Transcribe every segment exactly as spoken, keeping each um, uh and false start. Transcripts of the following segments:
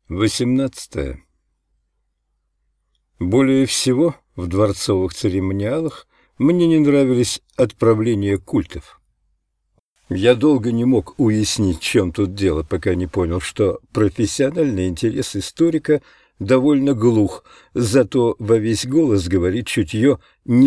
восемнадцатое. Более всего в дворцовых церемониалах мне не нравились отправления культов. Я долго не мог уяснить, в чем тут дело, пока не понял, что профессиональный интерес историка довольно глух, зато во весь голос говорит чутье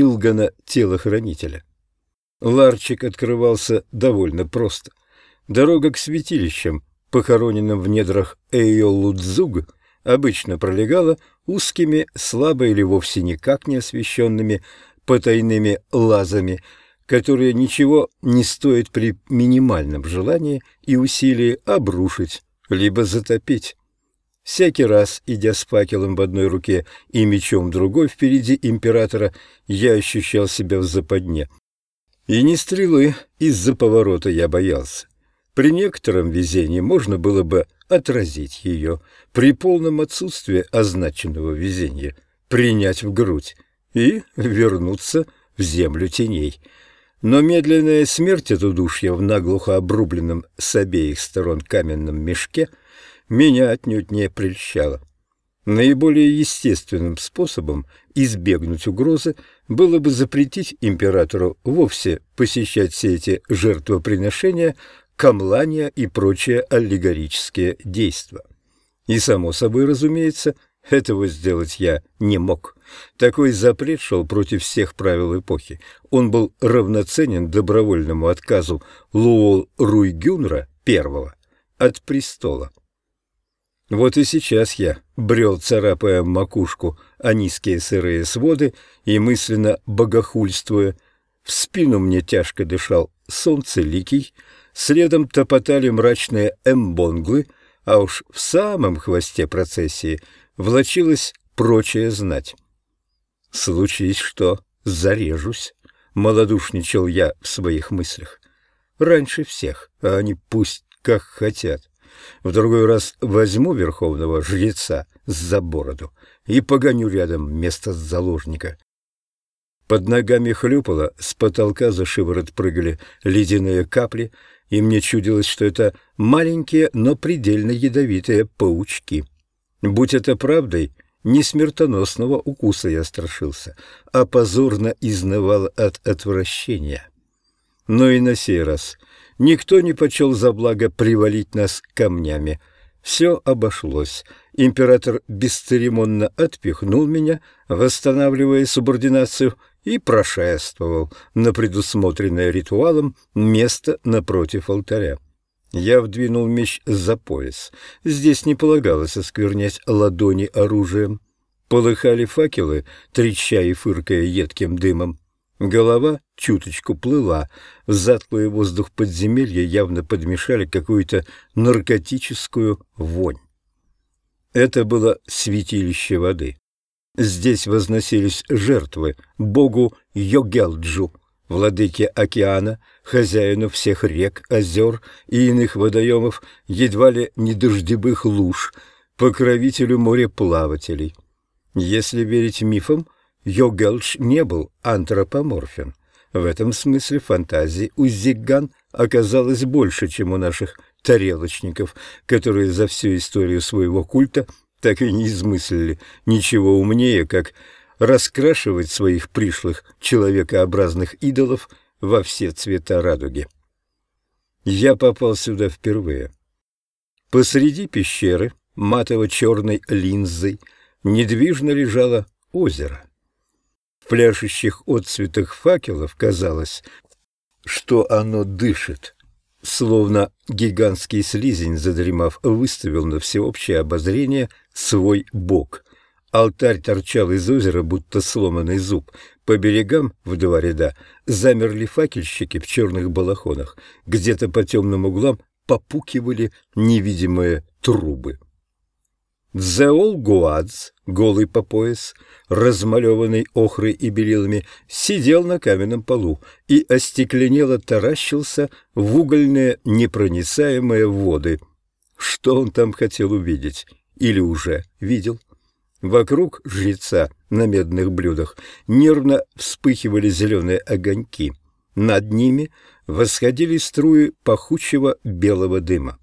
Нилгана-телохранителя. Ларчик открывался довольно просто. Дорога к святилищам, похороненным в недрах Эйолудзуг, обычно пролегала узкими, слабо или вовсе никак не освещенными потайными лазами, которые ничего не стоят при минимальном желании и усилии обрушить, либо затопить. Всякий раз, идя с факелом в одной руке и мечом в другой впереди императора, я ощущал себя в западне. И не стрелы из-за поворота я боялся. При некотором везении можно было бы отразить ее, при полном отсутствии означенного везения принять в грудь и вернуться в землю теней. Но медленная смерть от удушья в наглухо обрубленном с обеих сторон каменном мешке меня отнюдь не прельщала. Наиболее естественным способом избегнуть угрозы было бы запретить императору вовсе посещать все эти жертвоприношения, камлания и прочие аллегорические действия. И, само собой разумеется, этого сделать я не мог. Такой запрет шел против всех правил эпохи. Он был равноценен добровольному отказу Луол-Руйгюнра I от престола. Вот и сейчас я брел, царапая макушку о низкие сырые своды и мысленно богохульствуя. В спину мне тяжко дышал солнцеликий, следом топотали мрачные эмбонглы, а уж в самом хвосте процессии влачилась прочая знать. «Случись что, зарежусь», — малодушничал я в своих мыслях. «Раньше всех, а они пусть как хотят. В другой раз возьму верховного жреца за бороду и погоню рядом вместо заложника». Под ногами хлюпало, с потолка за шиворот прыгали ледяные капли, и мне чудилось, что это маленькие, но предельно ядовитые паучки. Будь это правдой, не смертоносного укуса я страшился, а позорно изнывал от отвращения. Но и на сей раз никто не почел за благо привалить нас камнями. Все обошлось. Император бесцеремонно отпихнул меня, восстанавливая субординацию, и прошествовал на предусмотренное ритуалом место напротив алтаря. Я вдвинул меч за пояс. Здесь не полагалось осквернять ладони оружием. Полыхали факелы, треща и фыркая едким дымом. Голова чуточку плыла. В затхлый воздух подземелья явно подмешали какую-то наркотическую вонь. Это было святилище воды. Здесь возносились жертвы богу Йогелджу, владыке океана, хозяину всех рек, озер и иных водоемов, едва ли не дождевых луж, покровителю мореплавателей. Если верить мифам, Йогелдж не был антропоморфен. В этом смысле фантазии у зигган оказалось больше, чем у наших тарелочников, которые за всю историю своего культа так и не измыслили ничего умнее, как раскрашивать своих пришлых человекообразных идолов во все цвета радуги. Я попал сюда впервые. Посреди пещеры, матово-черной линзой, недвижно лежало озеро. В пляшущих отцветах факелов казалось, что оно дышит, словно гигантский слизень, задремав, выставил на всеобщее обозрение свой бок. Алтарь торчал из озера, будто сломанный зуб. По берегам, в два ряда, замерли факельщики в черных балахонах. Где-то по темным углам попукивали невидимые трубы. Дзеол-Гуадз, голый по пояс, размалеванный охрой и белилами, сидел на каменном полу и остекленело таращился в угольные непроницаемые воды. Что он там хотел увидеть? Или уже видел? Вокруг жреца на медных блюдах нервно вспыхивали зеленые огоньки. Над ними восходили струи пахучего белого дыма.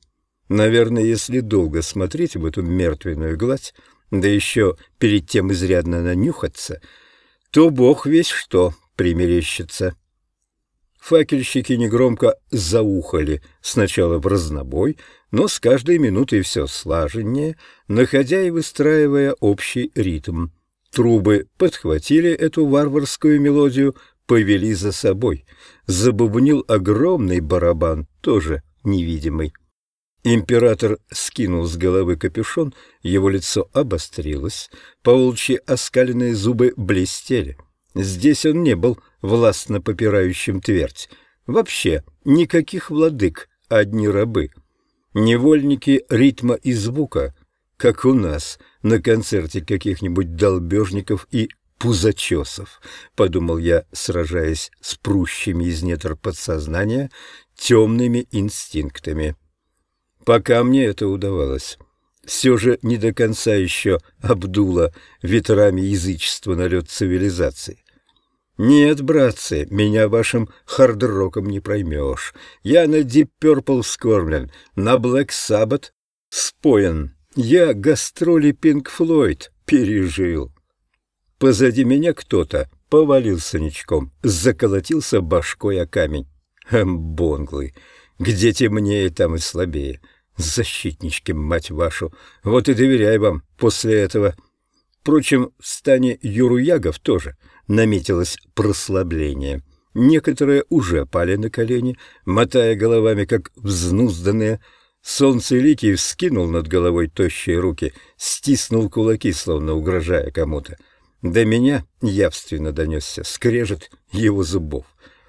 Наверное, если долго смотреть в эту мертвенную гладь, да еще перед тем изрядно нанюхаться, то бог весь что примерещится. Факельщики негромко заухали, сначала в разнобой, но с каждой минутой все слаженнее, находя и выстраивая общий ритм. Трубы подхватили эту варварскую мелодию, повели за собой. Забубнил огромный барабан, тоже невидимый. Император скинул с головы капюшон, его лицо обострилось, по-волчьи оскаленные зубы блестели. Здесь он не был властно попирающим твердь. Вообще никаких владык, одни рабы. Невольники ритма и звука, как у нас на концерте каких-нибудь долбежников и пузачесов, подумал я, сражаясь с прущими из недр подсознания темными инстинктами. Пока мне это удавалось, все же не до конца еще обдуло ветрами язычества налет цивилизации. Нет, братцы, меня вашим хард-роком не проймешь. Я на Deep Purple вскормлен, на Black Sabbath споен. Я гастроли Pink Floyd пережил. Позади меня кто-то повалился ничком, заколотился башкой о камень. Эмбонглы, где темнее, там и слабее. Защитнички, мать вашу, вот и доверяй вам после этого. Впрочем, в стане юруягов тоже наметилось прослабление. Некоторые уже пали на колени, мотая головами, как взнузданные. Солнцеликий вскинул над головой тощие руки, стиснул кулаки, словно угрожая кому-то. До меня явственно донесся скрежет его зубов.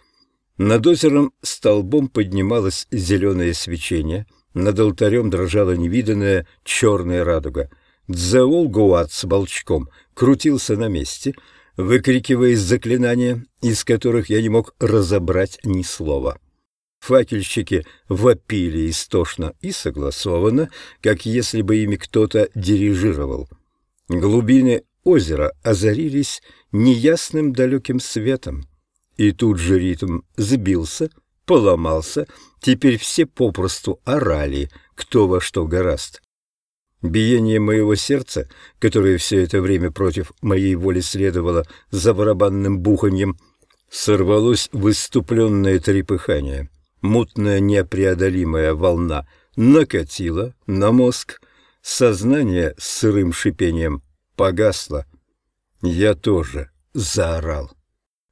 Над озером столбом поднималось зеленое свечение, над алтарем дрожала невиданная черная радуга. Дзеул-Гуат с волчком крутился на месте, выкрикивая заклинания, из которых я не мог разобрать ни слова. Факельщики вопили истошно и согласованно, как если бы ими кто-то дирижировал. Глубины озера озарились неясным далеким светом. И тут же ритм сбился, поломался, теперь все попросту орали, кто во что горазд. Биение моего сердца, которое все это время против моей воли следовало за барабанным буханьем, сорвалось в выступленное трепыхание. Мутная непреодолимая волна накатила на мозг, сознание с сырым шипением погасло. Я тоже заорал.